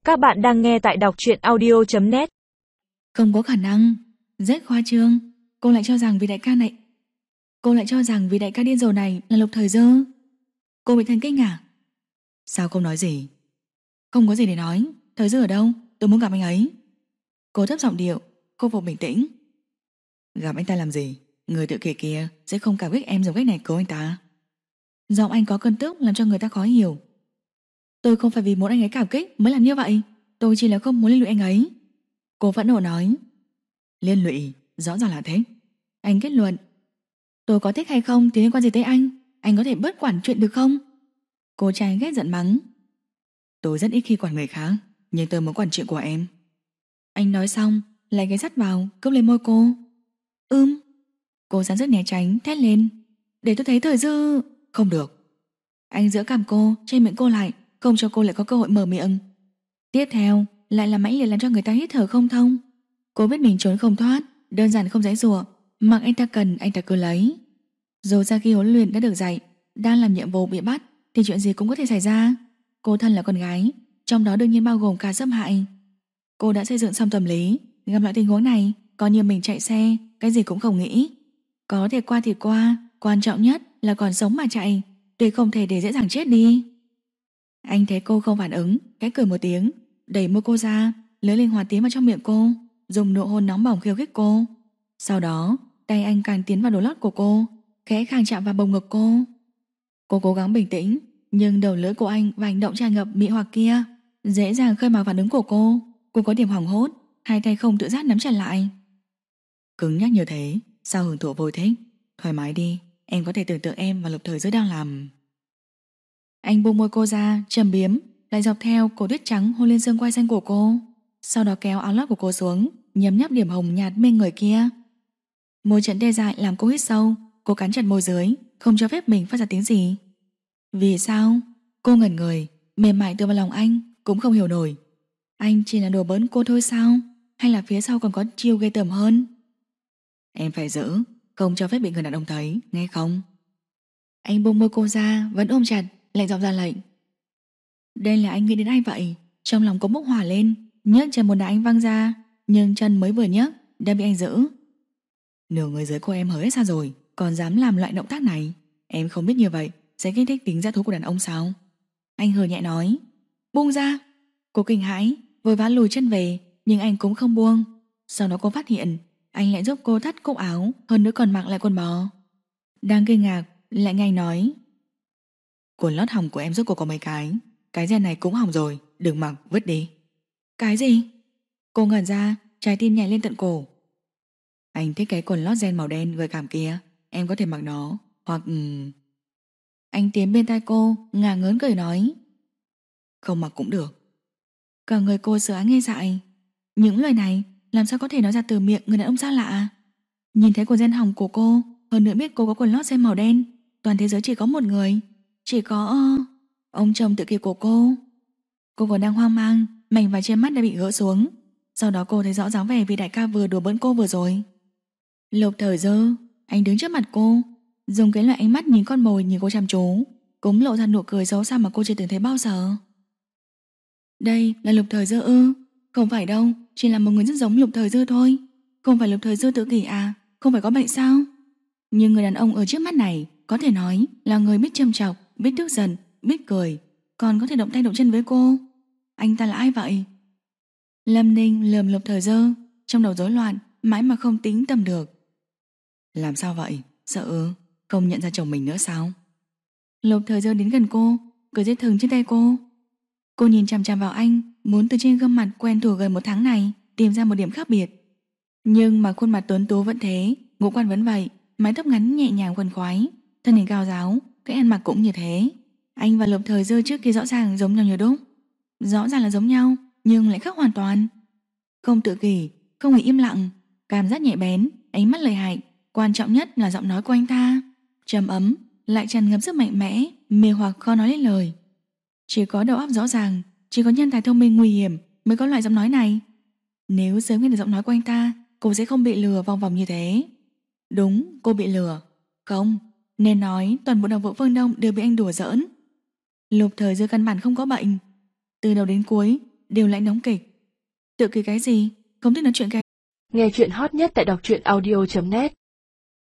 Các bạn đang nghe tại đọc truyện audio.net. Không có khả năng. Rất khoa trương. Cô lại cho rằng vì đại ca điên rồ này là Lục Thời Dư. Cô bị thần kinh à? Sao không nói gì? Không có gì để nói. Thời Dư ở đâu? Tôi muốn gặp anh ấy. Cô thấp giọng điệu, khôi phục bình tĩnh. Gặp anh ta làm gì? Người tự kỷ kia sẽ không cảm kích em dùng cách này cứu anh ta. Giọng anh có cơn tức làm cho người ta khó hiểu. Tôi không phải vì muốn anh ấy cảm kích mới làm như vậy. Tôi chỉ là không muốn liên lụy anh ấy. Cô phẫn nộ nói. Liên lụy, rõ ràng là thích. Anh kết luận. Tôi có thích hay không thì liên quan gì tới anh? Anh có thể bớt quản chuyện được không? Cô trai ghét giận mắng. Tôi rất ít khi quản người khác, nhưng tôi muốn quản chuyện của em. Anh nói xong, lại ghé sắt vào, cướp lên môi cô. Cô dám rất né tránh, thét lên. Để tôi thấy Thời Dư. Không được. Anh giữ cằm cô, che miệng cô lại, không cho cô lại có cơ hội mở miệng. Tiếp theo, lại là mãnh liệt làm cho người ta hít thở không thông. Cô biết mình trốn không thoát, đơn giản không giãy giụa, mặc anh ta cần anh ta cứ lấy. Dù ra khi huấn luyện đã được dạy, đang làm nhiệm vụ bị bắt thì chuyện gì cũng có thể xảy ra. Cô thân là con gái, trong đó đương nhiên bao gồm cả xâm hại. Cô đã xây dựng xong tâm lý, gặp lại tình huống này, coi như mình chạy xe, cái gì cũng không nghĩ. Có thể qua thì qua, quan trọng nhất là còn sống mà chạy, tuyệt không thể để dễ dàng chết đi. Anh thấy cô không phản ứng, cái cười một tiếng, đẩy môi cô ra, lưỡi linh hoạt tiến vào trong miệng cô, dùng nụ hôn nóng bỏng khiêu khích cô. Sau đó, tay anh càng tiến vào đồ lót của cô, khẽ khàng chạm vào bồng ngực cô. Cô cố gắng bình tĩnh, nhưng đầu lưỡi của anh và hành động tràn ngập mị hoặc kia dễ dàng khơi mào phản ứng của cô. Cô có điểm hoảng hốt, hai tay không tự giác nắm chặt lại. Cứng nhắc như thế, sao hưởng thụ vô thích? Thoải mái đi, em có thể tưởng tượng em và Lục Thời Dư đang làm. Anh buông môi cô ra, trầm biếm, lại dọc theo cổ tuyết trắng hôn lên xương quai xanh của cô. Sau đó kéo áo lót của cô xuống, nhấm nháp điểm hồng nhạt mê người kia. Môi trận tê dại làm cô hít sâu. Cô cắn chặt môi dưới, không cho phép mình phát ra tiếng gì. Vì sao? Cô ngẩn người, mềm mại tựa vào lòng anh, cũng không hiểu nổi. Anh chỉ là đùa bỡn cô thôi sao? Hay là phía sau còn có chiêu ghê tởm hơn? Em phải giữ, không cho phép bị người đàn ông thấy, nghe không? Anh buông môi cô ra, vẫn ôm chặt, lạnh giọng ra lệnh. Đây là anh nghĩ đến ai vậy? Trong lòng cô bốc hỏa lên, nhấc chân một đá anh văng ra, nhưng chân mới vừa nhấc đã bị anh giữ. Nửa người dưới cô em hở hết ra rồi, còn dám làm loại động tác này. Em không biết như vậy sẽ kích thích tính dã thú của đàn ông sao? Anh hừ nhẹ nói. Buông ra. Cô kinh hãi, vội vã lùi chân về, nhưng anh cũng không buông. Sau đó cô phát hiện anh lại giúp cô thắt cúc áo, hơn nữa còn mặc lại quần bò. Đang kinh ngạc, lại nghe anh nói. Quần lót hỏng của em giúp cô có mấy cái gen này cũng hỏng rồi, đừng mặc, vứt đi. Cái gì? Cô ngẩn ra, trái tim nhảy lên tận cổ. Anh thích cái quần lót gen màu đen gợi cảm kia, em có thể mặc nó, hoặc... Anh tiến bên tai cô, ngả ngớn cười nói. Không mặc cũng được. Cả người cô sữa nghe dại. Những lời này làm sao có thể nói ra từ miệng người đàn ông xa lạ. Nhìn thấy quần gen hỏng của cô, hơn nữa biết cô có quần lót gen màu đen, toàn thế giới chỉ có một người, chỉ có... ông chồng tự kỷ của cô. Cô còn đang hoang mang, mảnh vải trên mắt đã bị gỡ xuống. Sau đó cô thấy rõ dáng vẻ vì đại ca vừa đùa bỡn cô vừa rồi. Lục Thời Dư, anh đứng trước mặt cô, dùng cái loại ánh mắt nhìn con mồi nhìn cô chăm chú, cũng lộ ra nụ cười xấu xa mà cô chưa từng thấy bao giờ. Đây là Lục Thời Dư ư? Không phải đâu, chỉ là một người rất giống Lục Thời Dư thôi. Không phải Lục Thời Dư tự kỷ à? Không phải có bệnh sao? Nhưng người đàn ông ở trước mắt này có thể nói là người biết châm chọc, biết tức giận, biết cười, còn có thể động tay động chân với cô. Anh ta là ai vậy? Lâm Ninh lườm Lục Thời Dư, trong đầu rối loạn, mãi mà không tính tầm được. Làm sao vậy? Sợ ư? Không nhận ra chồng mình nữa sao? Lục Thời Dư đến gần cô, cười dây thừng trên tay cô. Cô nhìn chằm chằm vào anh, muốn từ trên gương mặt quen thuộc gần một tháng này tìm ra một điểm khác biệt. Nhưng mà khuôn mặt tuấn tú vẫn thế, ngũ quan vẫn vậy, mái tóc ngắn nhẹ nhàng quần khoái, thân hình cao ráo, cái ăn mặc cũng như thế. Anh và Lục Thời Dư trước kia rõ ràng giống nhau như đúc. Rõ ràng là giống nhau, nhưng lại khác hoàn toàn. Không tự kỷ, không hề im lặng, cảm giác nhạy bén, ánh mắt lợi hại, quan trọng nhất là giọng nói của anh ta trầm ấm, lại tràn ngập sức mạnh mẽ, mê hoặc khó nói lên lời. Chỉ có đầu óc rõ ràng, chỉ có nhân tài thông minh nguy hiểm mới có loại giọng nói này. Nếu sớm nghe được giọng nói của anh ta, cô sẽ không bị lừa vòng vòng như thế. Đúng, cô bị lừa. Không, nên nói toàn bộ đồng vụ Phương Đông đều bị anh đùa giỡn. Lục Thời Dư căn bản không có bệnh. Từ đầu đến cuối, Điều lãnh đóng kịch. Tự kịch cái gì? Không thích nói chuyện cái. Nghe chuyện hot nhất tại đọc truyện audio.net